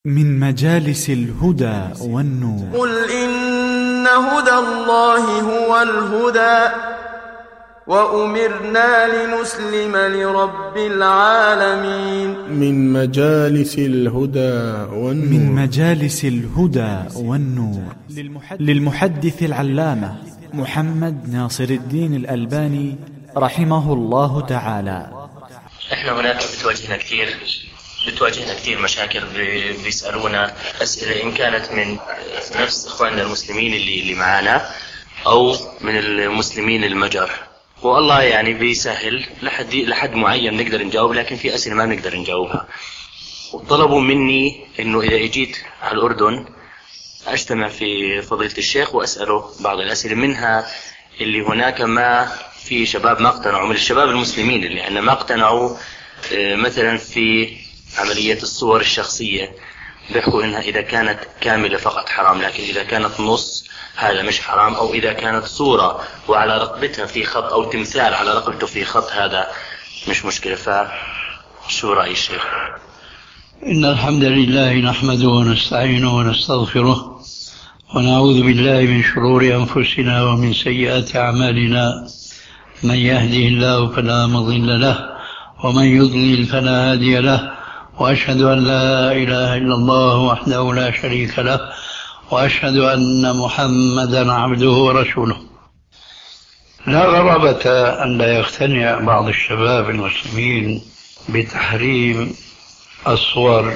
من مجالس الهدى والنور. قل إن هدى الله هو الهدى وأمرنا لنسلم لرب العالمين. من مجالس الهدى والنور. من مجالس الهدى والنور للمحدث العلامة محمد ناصر الدين الألباني رحمه الله تعالى. احنا هناك بتواجهنا كثير مشاكل، بيسألونا أسئلة إن كانت من نفس إخواننا المسلمين اللي معانا أو من المسلمين المجر، والله يعني بيسهل لحد معين نقدر نجاوب، لكن في أسئلة ما نقدر نجاوبها. وطلبوا مني إنه إذا اجيت على الأردن أجتمع في فضيلة الشيخ وأسأله بعض الأسئلة، منها اللي هناك ما في شباب ما اقتنعوا من الشباب المسلمين اللي أنا ما اقتنعوا، مثلا في عملية الصور الشخصية، بيحكوا إنها إذا كانت كاملة فقط حرام، لكن إذا كانت نص هذا مش حرام، أو إذا كانت صورة وعلى رقبتها في خط أو تمثال على رقبته في خط هذا مش مشكلة. فشو رأي الشيخ؟ إن الحمد لله نحمده ونستعينه ونستغفره ونعوذ بالله من شرور أنفسنا ومن سيئات أعمالنا، من يهده الله فلا مضل له ومن يضلل فلا هادي له، وأشهد أن لا إله إلا الله وحده لا شريك له، وأشهد أن محمدا عبده ورسوله. لا غرابة أن لا يقتنع بعض الشباب المسلمين بتحريم الصور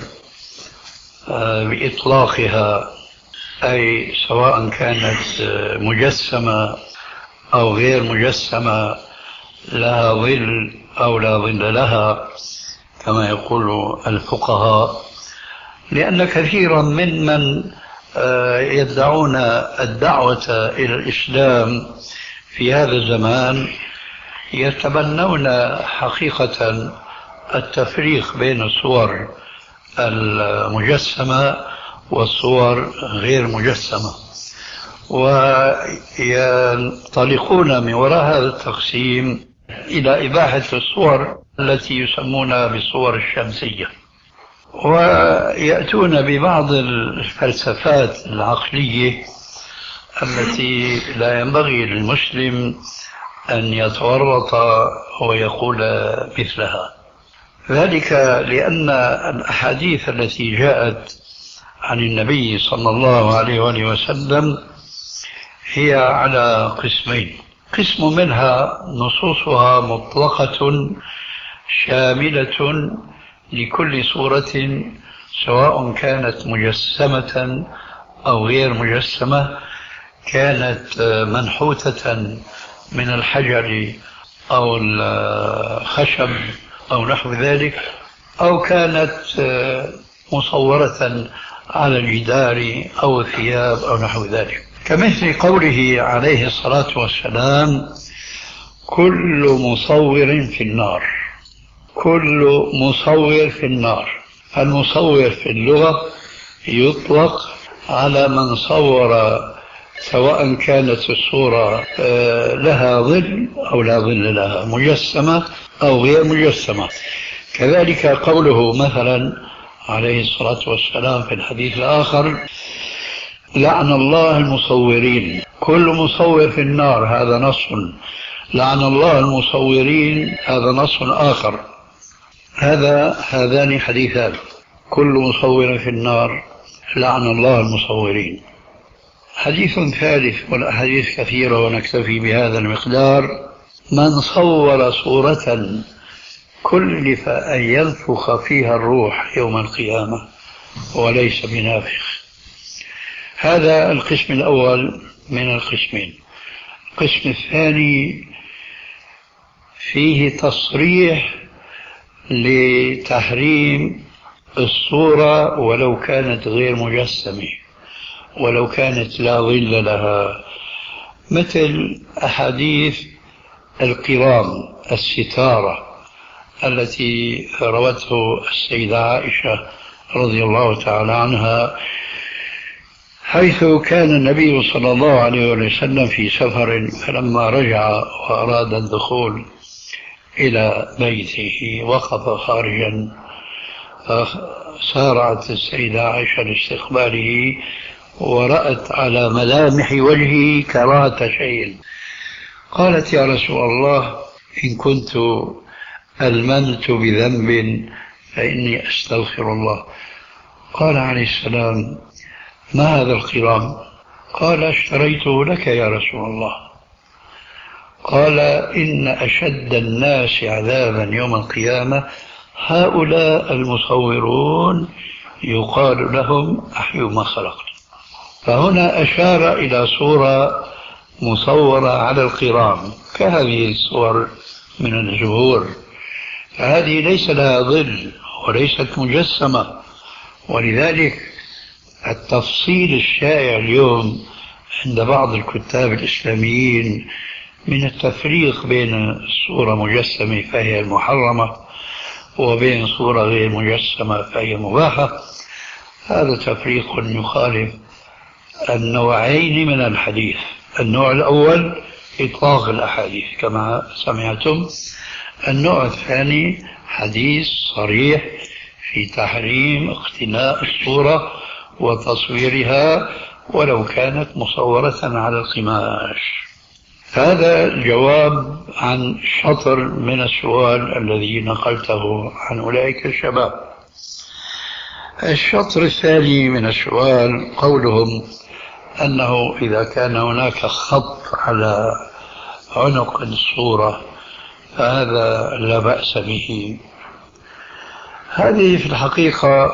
بإطلاقها، أي سواء كانت مجسمة أو غير مجسمة، لها ظل أو لا ظل لها كما يقول الفقهاء، لأن كثيرا ممن يدعون الدعوة إلى الإسلام في هذا الزمان يتبنون حقيقة التفريق بين الصور المجسمة والصور غير مجسمة، وينطلقون من وراء هذا التقسيم إلى إباحة الصور التي يسمونها بالصور الشمسية، ويأتون ببعض الفلسفات العقلية التي لا ينبغي للمسلم أن يتورط ويقول مثلها. ذلك لأن الأحاديث التي جاءت عن النبي صلى الله عليه وآله وسلم هي على قسمين: قسم منها نصوصها مطلقة شاملة لكل صورة سواء كانت مجسمة أو غير مجسمة، كانت منحوتة من الحجر أو الخشب أو نحو ذلك، أو كانت مصورة على الجدار أو الثياب أو نحو ذلك، كمثل قوله عليه الصلاة والسلام: كل مصور في النار. كل مصور في النار. المصور في اللغة يطلق على من صور سواء كانت الصورة لها ظل أو لا ظل لها، مجسمة أو غير مجسمة. كذلك قوله مثلا عليه الصلاة والسلام في الحديث الآخر: لعن الله المصورين. كل مصور في النار، هذا نص. لعن الله المصورين، هذا نص آخر. هذان حديثان: كل مصور في النار، لعن الله المصورين. حديث ثالث، والأحاديث كثيرة ونكتفي بهذا المقدار: من صور صورة كلف أن ينفخ فيها الروح يوم القيامة وليس بنافخ. هذا القسم الأول من القسمين. القسم الثاني فيه تصريح لتحريم الصورة ولو كانت غير مجسمة، ولو كانت لا ظل لها، مثل أحاديث القرام، الستارة التي روته السيدة عائشة رضي الله تعالى عنها، حيث كان النبي صلى الله عليه وسلم في سفر، فلما رجع وأراد الدخول إلى بيته وقف خارجا فسارعت السيدة عائشة لاستقباله ورأت على ملامح وجهه كراهة شيء. قالت: يا رسول الله، إن كنت ألممت بذنب فإني أستغفر الله. قال عليه السلام: ما هذا القرام؟ قال: اشتريته لك يا رسول الله. قال: إن أشد الناس عذابا يوم القيامة هؤلاء المصورون يقال لهم أحيوا ما خلقت. فهنا أشار إلى صورة مصورة على القرام كهذه الصور من الزهور، فهذه ليس لها ظل وليست مجسمة. ولذلك التفصيل الشائع اليوم عند بعض الكتاب الإسلاميين من التفريق بين صورة مجسمة فهي المحرمة وبين صورة غير مجسمة فهي مباحة، هذا تفريق يخالف النوعين من الحديث. النوع الأول إطلاق الأحاديث كما سمعتم، النوع الثاني حديث صريح في تحريم اقتناء الصورة وتصويرها ولو كانت مصورة على القماش. هذا الجواب عن شطر من السؤال الذي نقلته عن أولئك الشباب. الشطر الثاني من السؤال قولهم أنه إذا كان هناك خط على عنق الصورة فهذا لا بأس به. هذه في الحقيقة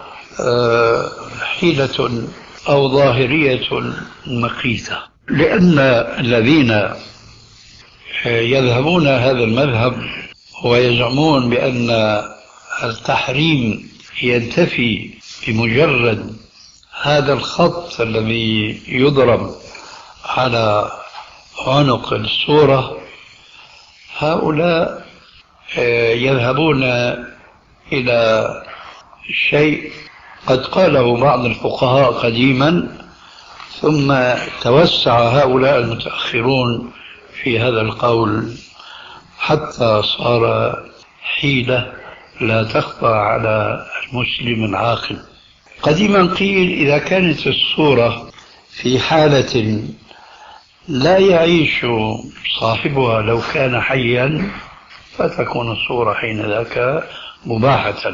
حيلة أو ظاهرية مقيتة، لأن الذين يذهبون هذا المذهب ويزعمون بأن التحريم ينتفي بمجرد هذا الخط الذي يضرب على عنق الصورة، هؤلاء يذهبون إلى شيء قد قاله بعض الفقهاء قديما، ثم توسع هؤلاء المتأخرون في هذا القول حتى صار حيلة لا تخفى على المسلم العاقل. قديما قيل إذا كانت الصورة في حالة لا يعيش صاحبها لو كان حيا فتكون الصورة حين ذاك مباحة.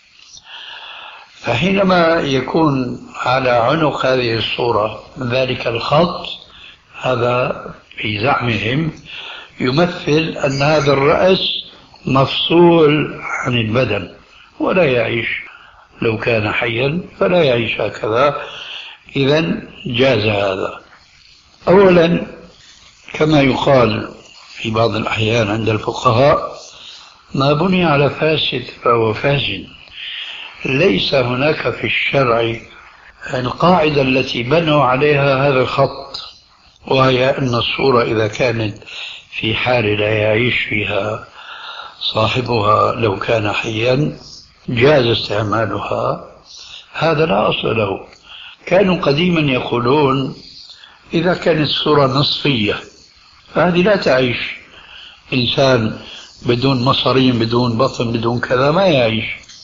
فحينما يكون على عنق هذه الصورة من ذلك الخط، هذا في زعمهم يمثل أن هذا الرأس مفصول عن البدن ولا يعيش، لو كان حيا فلا يعيش هكذا. إذن جاز هذا. أولا كما يقال في بعض الأحيان عند الفقهاء: ما بني على فاسد فهو فاسد. ليس هناك في الشرع القاعدة التي بنوا عليها هذا الخط، وهي أن الصورة إذا كانت في حال لا يعيش فيها صاحبها لو كان حيا جاز استعمالها. هذا لا أصل له. كانوا قديما يقولون إذا كانت الصورة نصفية فهذه لا تعيش. إنسان بدون مصارين بدون بطن بدون كذا ما يعيش.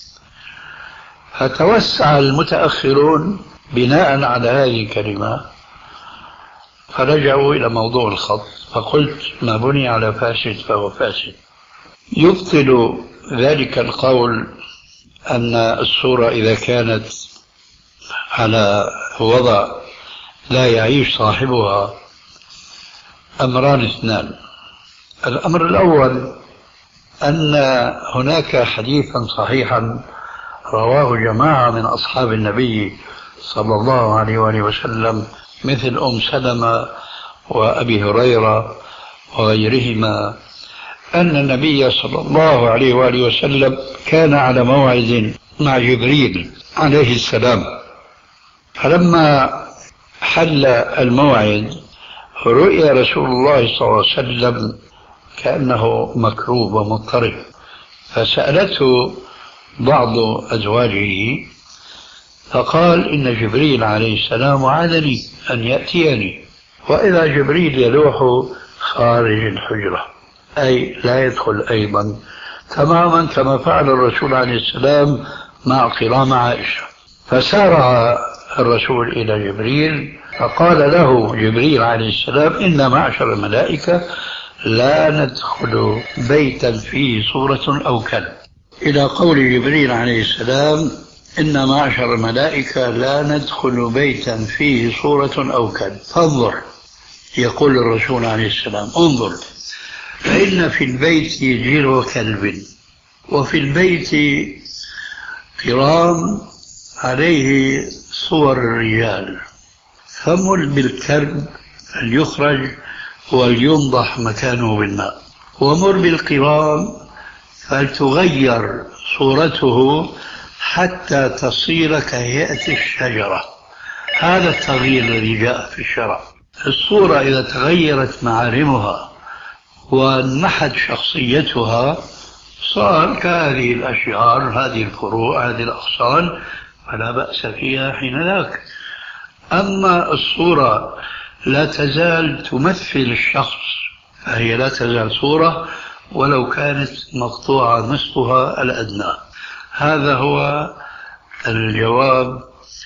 فتوسع المتأخرون بناء على هذه الكلمة فرجعوا إلى موضوع الخط، فقلت: ما بني على فاسد فهو فاسد. يبطل ذلك القول أن الصورة إذا كانت على وضع لا يعيش صاحبها أمران اثنان. الأمر الأول أن هناك حديثا صحيحا رواه جماعة من أصحاب النبي صلى الله عليه وآله وسلم مثل أم سلمة وأبي هريرة وغيرهما، أن النبي صلى الله عليه وآله وسلم كان على موعد مع جبريل عليه السلام، فلما حل الموعد رؤي رسول الله صلى الله عليه وسلم كأنه مكروب ومضطرب، فسألته بعض أزواجه فقال: إن جبريل عليه السلام وعدني أن يأتيني، وإذا جبريل يلوح خارج الحجرة، أي لا يدخل أيضا، تماما كما فعل الرسول عليه السلام مع قرام عائشة. فسارع الرسول إلى جبريل فقال له جبريل عليه السلام: إن معشر الملائكة لا ندخل بيتا فيه صورة أو كلب، إلى قول جبريل عليه السلام: إن معشر الملائكة لا ندخل بيتا فيه صورة أو كلب. فانظر، يقول الرسول عليه السلام: انظر، فإن في البيت جلو كلب، وفي البيت قرام عليه صور الرجال، فمل بالكلب فليخرج ولينضح مكانه بالماء، ومر بالقرام فلتغير صورته حتى تصير كهيئة الشجرة. هذا التغيير الذي جاء في الشرع. الصورة إذا تغيرت معالمها وانمحت شخصيتها صار كهذه الأشجار، هذه الفروع، هذه الأغصان، فلا بأس فيها حينذاك. أما الصورة لا تزال تمثل الشخص فهي لا تزال صورة ولو كانت مقطوعة نصفها الأدنى. هذا هو الجواب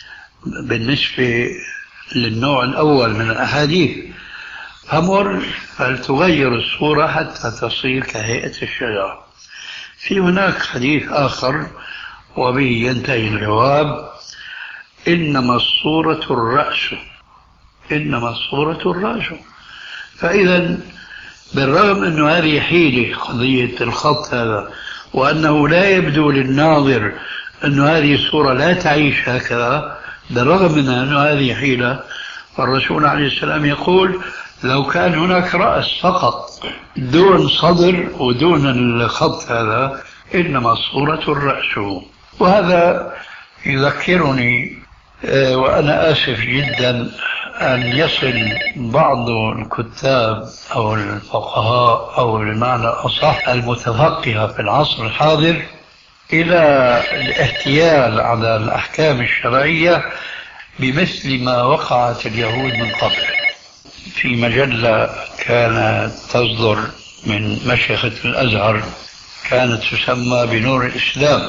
بالنسبة للنوع الأول من الأحاديث. فمر فلتغير الصورة حتى تصير كهيئة الشجرة. في هناك حديث آخر وبه ينتهي الجواب: إنما الصورة الرأس، إنما الصورة الرأس. فإذا بالرغم أن هذه حيلة قضية الخط هذا، وأنه لا يبدو للناظر أن هذه الصورة لا تعيش هكذا، بالرغم من أن هذه حيلة، فالرسول عليه السلام يقول: لو كان هناك رأس فقط دون صدر ودون الخط هذا، إنما الصورة الرأس. وهذا يذكرني وأنا آسف جدا أن يصل بعض الكتاب أو الفقهاء أو بمعنى أصح المتفقهة في العصر الحاضر إلى الاحتيال على الأحكام الشرعية بمثل ما وقعت اليهود من قبل. في مجلة كانت تصدر من مشيخة الأزهر كانت تسمى بنور الإسلام،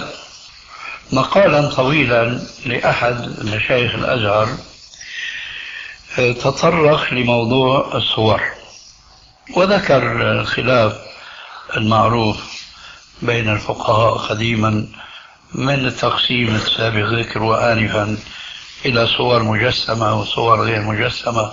مقالا طويلا لأحد مشايخ الأزهر تطرق لموضوع الصور، وذكر الخلاف المعروف بين الفقهاء قديما من التقسيم السابق ذكره آنفا إلى صور مجسمة وصور غير مجسمة،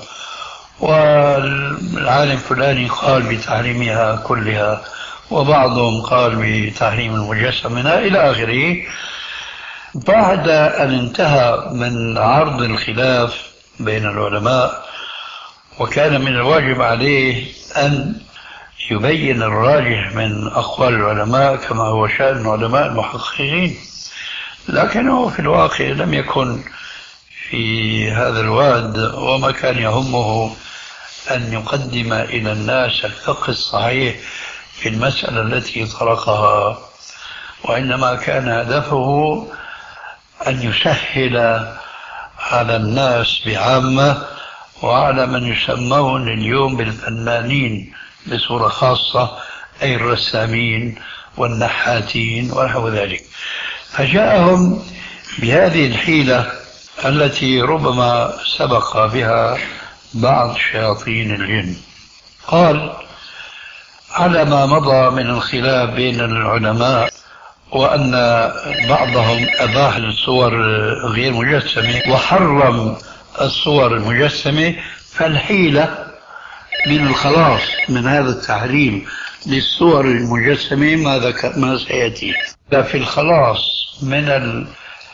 والعالم فلاني قال بتحريمها كلها وبعضهم قال بتحريم المجسم منها إلى آخره. بعد أن انتهى من عرض الخلاف بين العلماء وكان من الواجب عليه أن يبين الراجح من أقوال العلماء كما هو شأن العلماء المحققين، لكنه في الواقع لم يكن في هذا الواد، وما كان يهمه أن يقدم إلى الناس الفقه الصحيح في المسألة التي طرقها، وإنما كان هدفه أن يسهل على الناس بعامة وعلى من يسمون اليوم بالفنانين بصورة خاصة، أي الرسامين والنحاتين ونحو ذلك. فجاءهم بهذه الحيلة التي ربما سبق بها بعض شياطين الجن. قال: على ما مضى من الخلاف بين العلماء وأن بعضهم أباح للصور غير مجسمة وحرم الصور المجسمة، فالحيلة من الخلاص من هذا التحريم للصور المجسمة ما سيأتي. في الخلاص من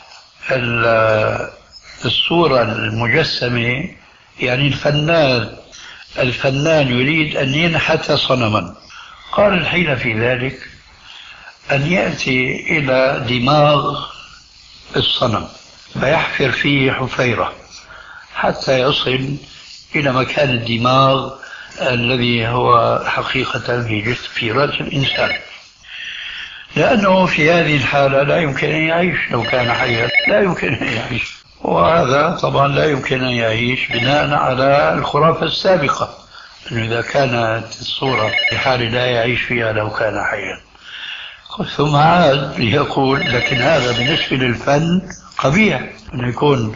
الصورة المجسمة، يعني الفنان يريد أن ينحت صنما، قال الحيلة في ذلك أن يأتي إلى دماغ الصنم فيحفر فيه حفيرة حتى يصل إلى مكان الدماغ الذي هو حقيقة في رأس الإنسان، لأنه في هذه الحالة لا يمكن أن يعيش. لو كان حيا لا يمكن أن يعيش، وهذا طبعا لا يمكن أن يعيش بناء على الخرافة السابقة أنه إذا كانت الصورة في حال لا يعيش فيها لو كان حيا. ثم عاد يقول لكن هذا بالنسبة للفن قبيح، أن يكون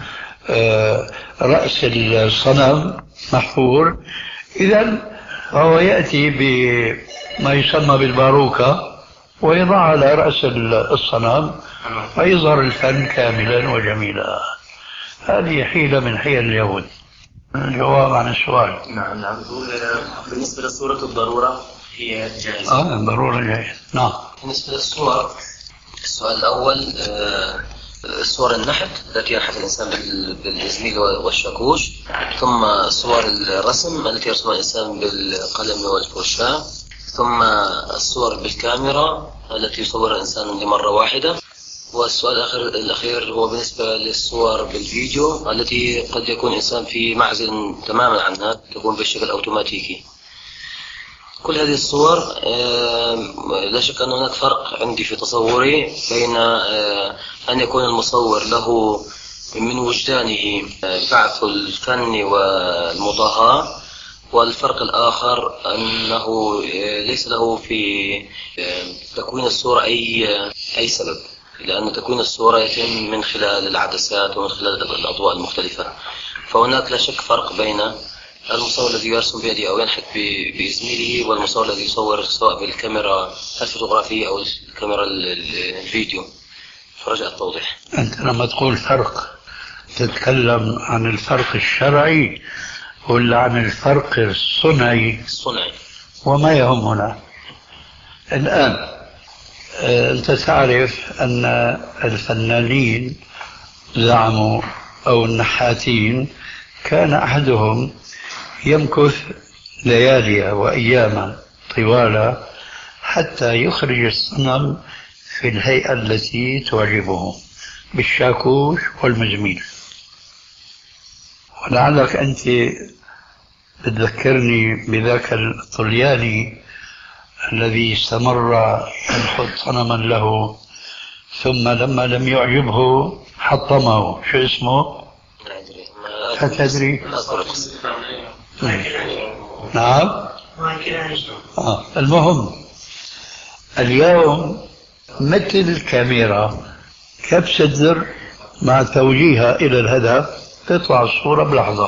رأس الصنم محفور. إذن فهو يأتي بما يسمى بالباروكة ويضع على رأس الصنم ويظهر الفن كاملا وجميلا. هذه حيلة من حيل اليهود. الجواب عن السؤال. نعم. بالنسبة لصورة الضرورة هي جائزة. الضرورة جائزة. نعم. بالنسبة للصور، السؤال الأول صور النحت التي ينحت الإنسان بالإزميل والشاكوش، ثم صور الرسم التي يرسمها الإنسان بالقلم والفرشاة، ثم الصور بالكاميرا التي يصورها الإنسان لمرة واحدة، والسؤال الأخير هو بالنسبة للصور بالفيديو التي قد يكون الإنسان في معزل تماما عنها، تكون بالشكل أوتوماتيكي. كل هذه الصور لا شك أن هناك فرق عندي في تصوري بين أن يكون المصور له من وجدانه بعث الفن والمضاهاة، والفرق الآخر أنه ليس له في تكوين الصورة أي سبب، لأن تكوين الصورة يتم من خلال العدسات ومن خلال الأضواء المختلفة. فهناك لا شك فرق بين المصور الذي يرسم بيده أو ينحت بإزميله والمصور الذي يصور سواء بالكاميرا الفوتوغرافية أو الكاميرا الفيديو. فرجاء التوضيح. أنت لما تقول فرق تتكلم عن الفرق الشرعي ولا عن الفرق الصنعي؟ وما يهمنا الآن أنت تعرف أن الفنانين زعموا أو النحاتين كان أحدهم يمكث ليالي وأياما طوال حتى يخرج الصنم في الهيئة التي تعجبه بالشاكوش والمزميل. ولعلك أنت بتذكرني بذاك الطلياني الذي استمر ينحت صنما له، ثم لما لم يعجبه حطمه. شو اسمه؟ لا تدري؟ نعم. المهم اليوم مثل الكاميرا كبسة زر مع توجيهها إلى الهدف تطلع الصورة بلحظة.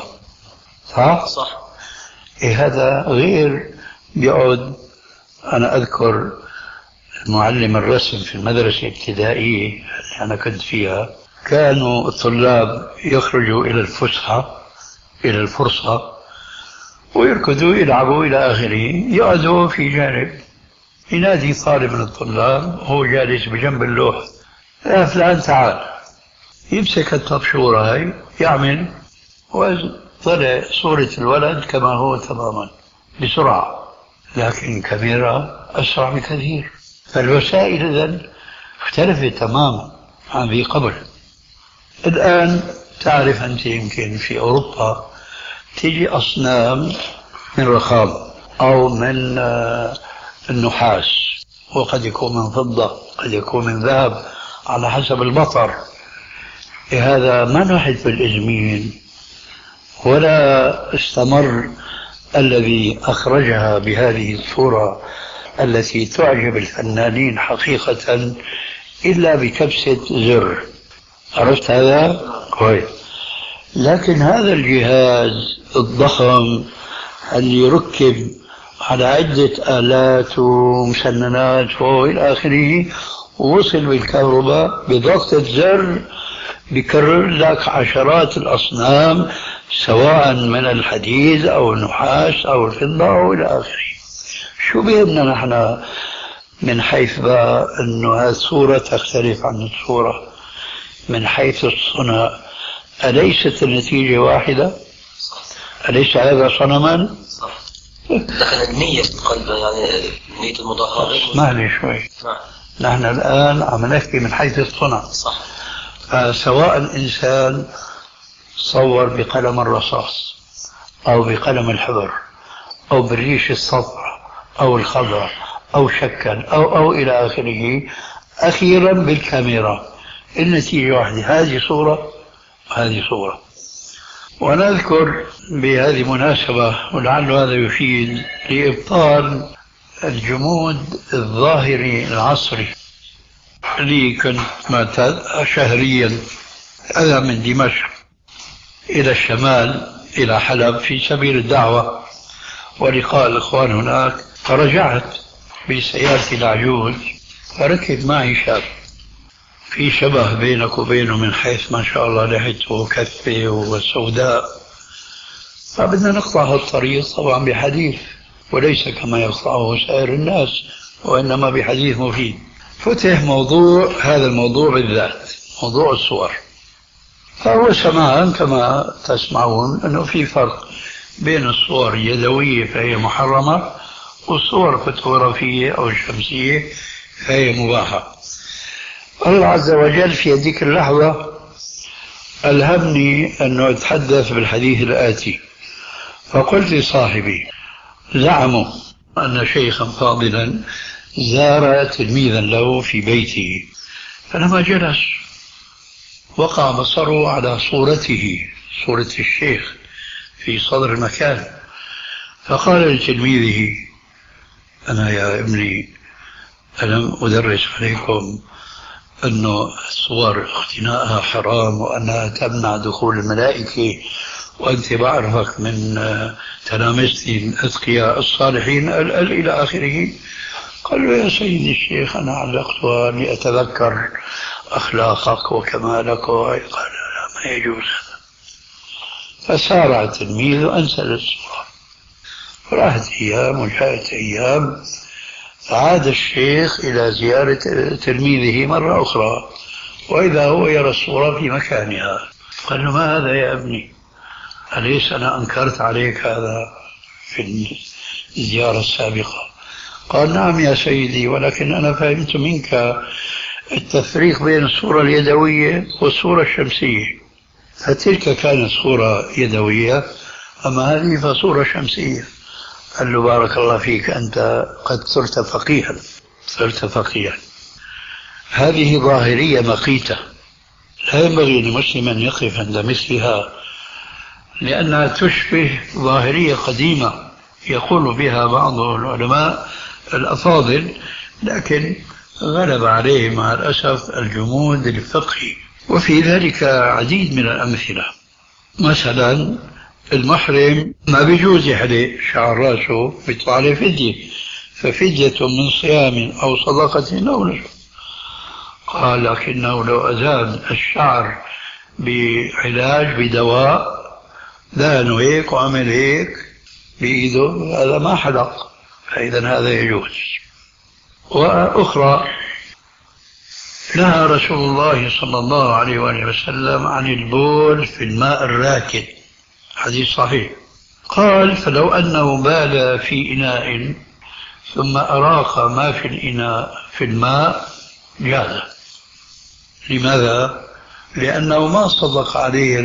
صح. هذا غير بيقعد. أنا أذكر معلم الرسم في المدرسة الابتدائية اللي أنا كنت فيها، كانوا الطلاب يخرجوا إلى الفسحة إلى الفرصة ويركضوا يلعبوا إلى آخره، يقعدوا في جانب ينادي طالب من الطلاب هو جالس بجنب اللوح: يا فلان تعال. يمسك الطبشورة هاي يعمل وطلع صورة الولد كما هو تماما بسرعة، لكن كاميرا أسرع بكثير. فالوسائل إذن اختلفت تماما عن ذي قبل. الآن تعرف أنت يمكن في أوروبا تيجي أصنام من رخام أو من النحاس، وقد يكون من فضة قد يكون من ذهب على حسب المطر. هذا ما نحت بالإزميل ولا استمر الذي أخرجها بهذه الصورة التي تعجب الفنانين حقيقة إلا بكبسة زر. عرفت هذا؟ كويس. لكن هذا الجهاز الضخم اللي يركب على عدة آلات ومسننات وإلى آخره، وصل بالكهرباء بضغطة زر بيكرر لك عشرات الأصنام سواء من الحديد أو النحاس أو الفضة أو إلى آخره. شو بيهمنا نحن من حيث بقى أنه هذه الصورة تختلف عن الصورة من حيث الصنع؟ أليست النتيجة واحدة؟ أليس هذا صنما؟ صح. لكن النية قلبا يعني نية المضاهاة. اسمعني شوي. نحن الآن عم نحكي من حيث الصنع. صح. سواء إنسان صور بقلم الرصاص أو بقلم الحبر أو بالريش الصفراء أو الخضراء أو شكل أو إلى آخره، أخيرا بالكاميرا النتيجة واحدة، هذه صورة وهذه صورة. ونذكر بهذه المناسبة ولعل هذا يفيد لإبطال الجمود الظاهري العصري لي كنت معتاد شهريا أذهب من دمشق إلى الشمال إلى حلب في سبيل الدعوة ولقاء الإخوان هناك، فرجعت بسيارتي العجوز فركب معي شاب في شبه بينك وبينه من حيث ما شاء الله لحيته كثة وسوداء، فبدنا نقطع الطريق طبعا بحديث وليس كما يقطعه سائر الناس وإنما بحديث مفيد. فتح موضوع هذا الموضوع بالذات، موضوع الصور. فهو سمعان كما تسمعون أنه في فرق بين الصور اليدوية فهي محرمة والصور الفوتوغرافية أو الشمسية فهي مباحة. الله عز وجل في هذيك اللحظة ألهمني أنه أتحدث بالحديث الآتي، فقلت لصاحبي: زعموا أن شيخا فاضلا زار تلميذا له في بيته، فلما جلس وقع بصره على صورته، صورة الشيخ في صدر المكان، فقال لتلميذه: أنا يا ابني ألم أدرس عليكم أنه الصور اقتناءها حرام وأنها تمنع دخول الملائكة، وأنت بعرفك من تلامذتي الأتقياء الصالحين إلى آخره. قال له: يا سيدي الشيخ أنا علقتها لأتذكر أخلاقك وكمالك. قال: لا، ما يجوز هذا. فسارع التلميذ وأنزل الصورة، وراحت أيام وجاءت أيام، فعاد الشيخ إلى زيارة تلميذه مرة أخرى وإذا هو يرى الصورة في مكانها. قال له: ما هذا يا ابني؟ أليس أنا أنكرت عليك هذا في الزيارة السابقة؟ قال: نعم يا سيدي، ولكن أنا فهمت منك التفريق بين الصورة اليدوية والصورة الشمسية، فتلك كانت صورة يدوية أما هذه فصورة شمسية. قال له: بارك الله فيك، أنت قد صرت فقيها، صرت فقيها. هذه ظاهرية مقيتة لا ينبغي لمسلم أن يقف عند مثلها، لأنها تشبه ظاهرية قديمة يقول بها بعض العلماء الأفاضل، لكن غلب عليه مع الأسف الجمود الفقهي. وفي ذلك عديد من الأمثلة. مثلا المحرم ما بيجوز يحلق شعر راسه، بيطلع عليه فدية، ففدية من صيام أو صدقة أو نسك. قال: لكنه لو أزال الشعر بعلاج بدواء، دهنه هيك وعمل هيك بإيده، هذا ما حلق، فإذا هذا يجوز. وأخرى نهى رسول الله صلى الله عليه وآله وسلم عن البول في الماء الراكد، حديث صحيح. قال: فلو أنه بال في إناء ثم أراق ما في الإناء في الماء جاز. لماذا؟ لأنه ما صدق عليه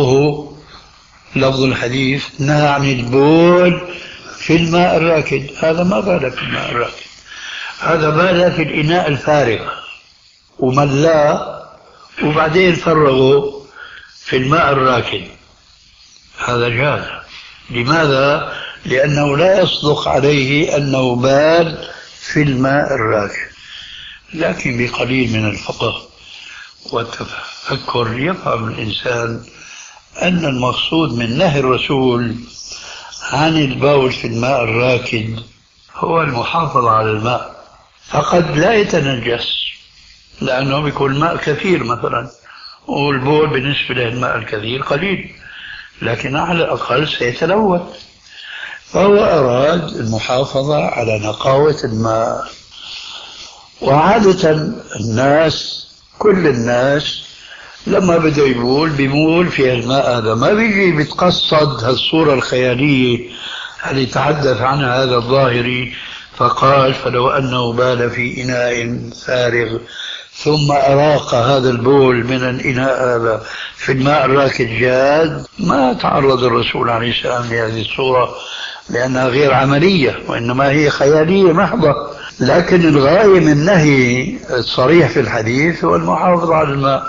لفظ الحديث نهى عن البول في الماء الراكد، هذا ما بال في الماء الراكد، هذا بال في الإناء الفارغ وملاه وبعدين فرغه في الماء الراكد، هذا جاز. لماذا؟ لأنه لا يصدق عليه أنه بال في الماء الراكد. لكن بقليل من الفقه والتفكر يفهم الإنسان أن المقصود من نهي الرسول عن البول في الماء الراكد هو المحافظة على الماء، فقد لا يتنجس لأنه بيكون الماء كثير مثلا، والبول بالنسبة للماء الكثير قليل، لكن على الأقل سيتلوث، فهو أراد المحافظة على نقاوة الماء. وعادة الناس، كل الناس لما بده يبول بيمول في الماء هذا، ما بيجي بيتقصد هالصورة الخيالية اللي تحدث عنها هذا الظاهري. فقال: فلو أنه بال في إناء فارغ ثم أراق هذا البول من الإناء هذا في الماء الراكد جاد. ما تعرض الرسول عليه السلام لهذه الصورة لأنها غير عملية وإنما هي خيالية محضة، لكن الغاية من النهي الصريح في الحديث هو المحافظة على الماء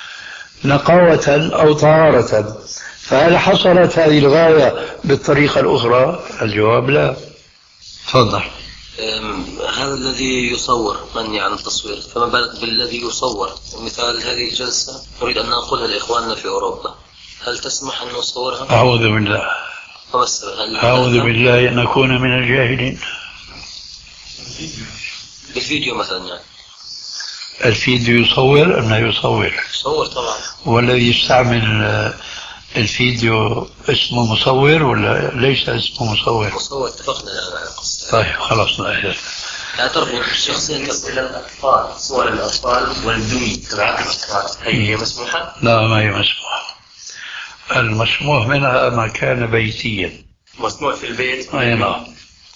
نقاوة أو طهارة. فهل حصلت هذه الغاية بالطريقة الأخرى؟ الجواب لا. تفضل. هذا الذي يصور منهي عن التصوير، فما بالك بالذي يصور؟ مثال هذه الجلسة نريد أن نقولها لإخواننا في أوروبا، هل تسمح أن نصورها؟ أعوذ بالله، أعوذ بالله أن أكون من الجاهلين. بالفيديو مثلا يعني. الفيديو يصور أم لا يصور؟ يصور طبعا. والذي يستعمل الفيديو اسمه مصور ولا ليس اسمه مصور؟ مصور، اتفقنا على قصة. طيب خلاص لا تربط الشخصية إلى الأطفال، صور الأطفال والدمي تبعات الأطفال، هي مسموحة؟ لا ما هي مسموحة. المسموح منها ما كان بيتيا. مسموح في البيت؟ أي نعم،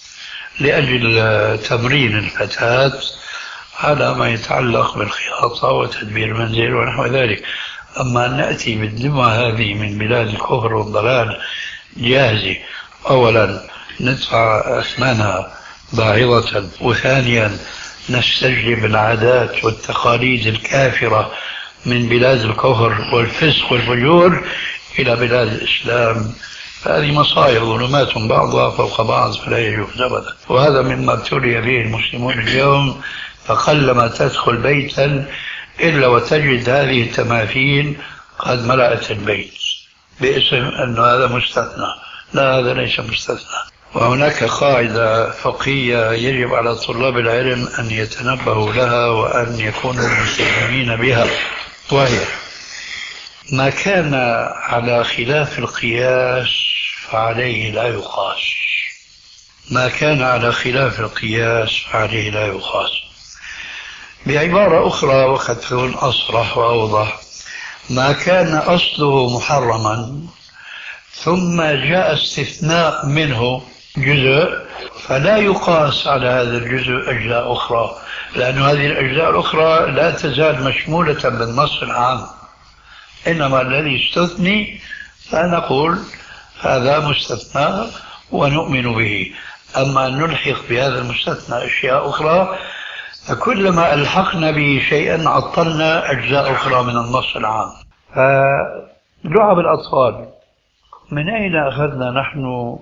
لأجل تمرين الفتاة على ما يتعلق بالخياطة وتدبير المنزل ونحو ذلك. أما أن نأتي بالدمى هذه من بلاد الكفر والضلال جاهزة، أولا ندفع أثمانها باهظة، وثانيا نستجلب العادات والتقاليد الكافرة من بلاد الكفر والفسق والفجور إلى بلاد الإسلام، هذه مصائر ظلمات بعضها فوق بعض فلا يجوز أبدا. وهذا مما ابتلي به المسلمون اليوم، فقلما تدخل بيتا إلا وتجد هذه التماثيل قد ملأت البيت باسم أن هذا مستثنى. لا، هذا ليس مستثنى. وهناك قاعدة فقهية يجب على طلاب العلم أن يتنبهوا لها وأن يكونوا ملتزمين بها، وهي ما كان على خلاف القياس فعليه لا يقاس. ما كان على خلاف القياس فعليه لا يقاس. بعبارة أخرى وقد تكون أصرح وأوضح، ما كان أصله محرما ثم جاء استثناء منه جزء فلا يقاس على هذا الجزء أجزاء أخرى، لأن هذه الأجزاء الأخرى لا تزال مشمولة بالنص العام، إنما الذي استثني فنقول هذا مستثنى ونؤمن به. أما أن نلحق بهذا المستثنى أشياء أخرى، فكلما ألحقنا به شيئا عطلنا أجزاء أخرى من النص العام. فلعب الأطفال من أين أخذنا نحن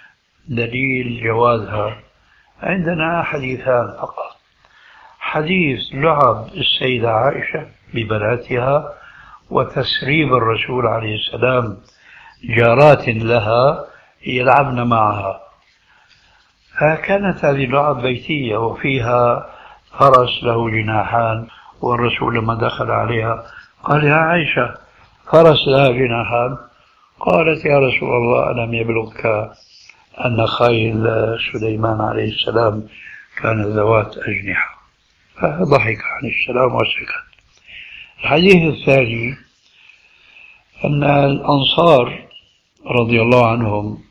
دليل جوازها؟ عندنا حديثان فقط: حديث لعب السيدة عائشة ببناتها وتسريب الرسول عليه السلام جارات لها يلعبن معها، فكانت هذه اللعب بيتية وفيها فرس له جناحان، والرسول لما دخل عليها قال: يا عائشة، فرس لها جناحان؟ قالت: يا رسول الله، ألم يبلغك أن خيل سليمان عليه السلام كان ذوات أجنحة؟ فضحك عن السلام وسكت. الحديث الثاني أن الأنصار رضي الله عنهم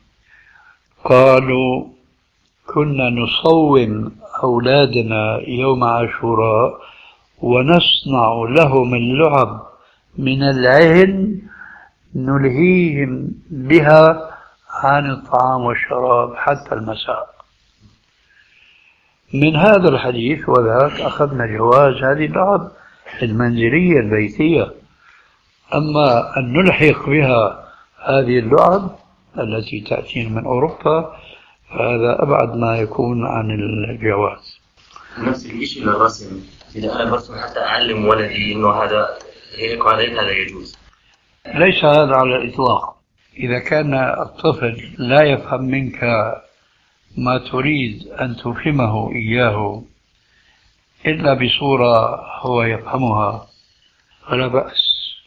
قالوا: كنا نصوم أولادنا يوم عاشوراء ونصنع لهم اللعب من العهن نلهيهم بها عن الطعام والشراب حتى المساء. من هذا الحديث وذاك أخذنا جواز هذه اللعب المنزلية البيتية. أما أن نلحق بها هذه اللعب التي تأتي من أوروبا فهذا أبعد ما يكون عن الجواز. نفس الشيء للرسم، إذا أنا برسم حتى أعلم ولدي إنه هذا هذا يجوز. ليس هذا على الإطلاق. إذا كان الطفل لا يفهم منك ما تريد أن تفهمه إياه إلا بصورة هو يفهمها فلا بأس،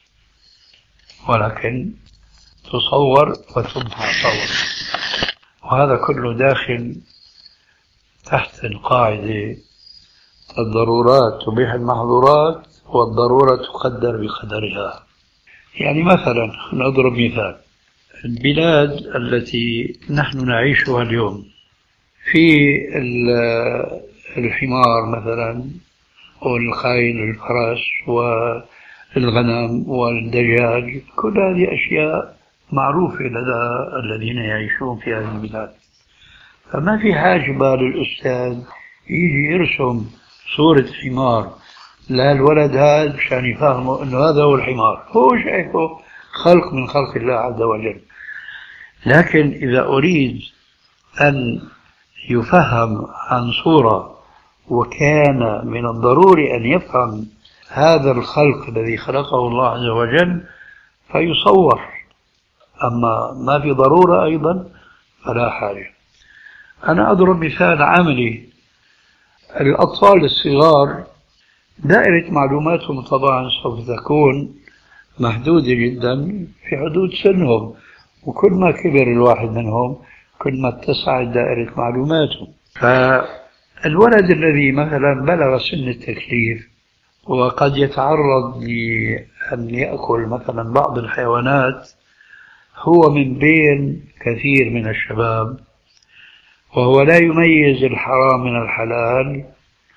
ولكن تصور وتمحى صور، وهذا كله داخل تحت القاعدة: الضرورات تبيح المحظورات والضرورة تقدر بقدرها. يعني مثلا نضرب مثال: البلاد التي نحن نعيشها اليوم في الحمار مثلا والخيل والفرس والغنم والدجاج، كل هذه أشياء معروفة لدى الذين يعيشون في هذه البلاد. فما في حاجة للأستاذ يجي يرسم صورة حمار لا الولد هذا عشان يفهمه أنه هذا هو الحمار، هو شايفه خلق من خلق الله عز وجل. لكن إذا أريد أن يفهم عن صورة، وكان من الضروري أن يفهم هذا الخلق الذي خلقه الله عز وجل فيصور، أما ما في ضرورة أيضا فلا حاجة. أنا أضرب مثال عملي. الأطفال الصغار دائرة معلوماتهم طبعا سوف تكون محدودة جدا في حدود سنهم، وكل ما كبر الواحد منهم كل ما اتسعت دائرة معلوماته. فالولد الذي مثلا بلغ سن التكليف وقد يتعرض لأن يأكل مثلا بعض الحيوانات هو من بين كثير من الشباب، وهو لا يميز الحرام من الحلال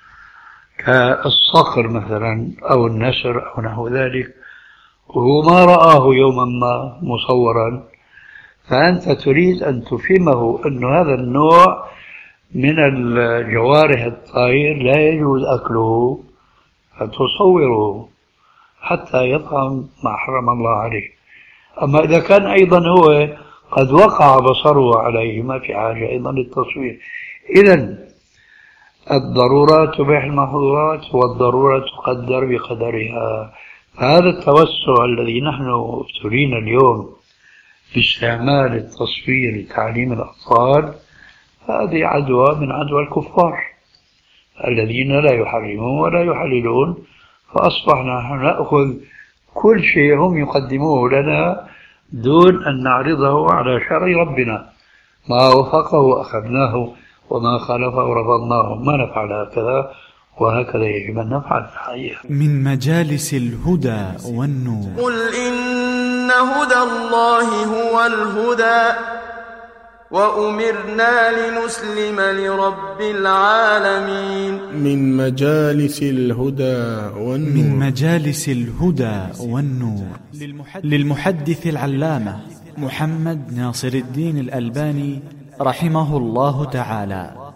كالصقر مثلا أو النسر أو نحو ذلك، وهو ما رآه يوما ما مصورا، فأنت تريد أن تفهمه أن هذا النوع من الجوارح الطائر لا يجوز أكله، فتصوره حتى يفهم ما حرم الله عليه. أما إذا كان أيضا هو قد وقع بصره عليه ما في حاجة أيضا للتصوير. إذن الضرورات تبيح المحظورات، والضرورة تقدر بقدرها. هذا التوسع الذي نحن ابتلينا اليوم باستعمال التصوير لتعليم الأطفال، هذه عدوى من عدوى الكفار الذين لا يحرمون ولا يحللون، فأصبحنا نحن نأخذ كل شيء هم يقدموه لنا دون أن نعرضه على شرع ربنا. ما وفقه أخذناه وما خالفه رفضناه. ما نفعل هكذا، وهكذا يجب أن نفعل في الحقيقة. من مجالس الهدى والنور. قل إن هدى الله هو الهدى وأمرنا لنسلم لرب العالمين. من مجالس الهدى والنور. من مجالس الهدى والنور للمحدث العلامة محمد ناصر الدين الألباني رحمه الله تعالى.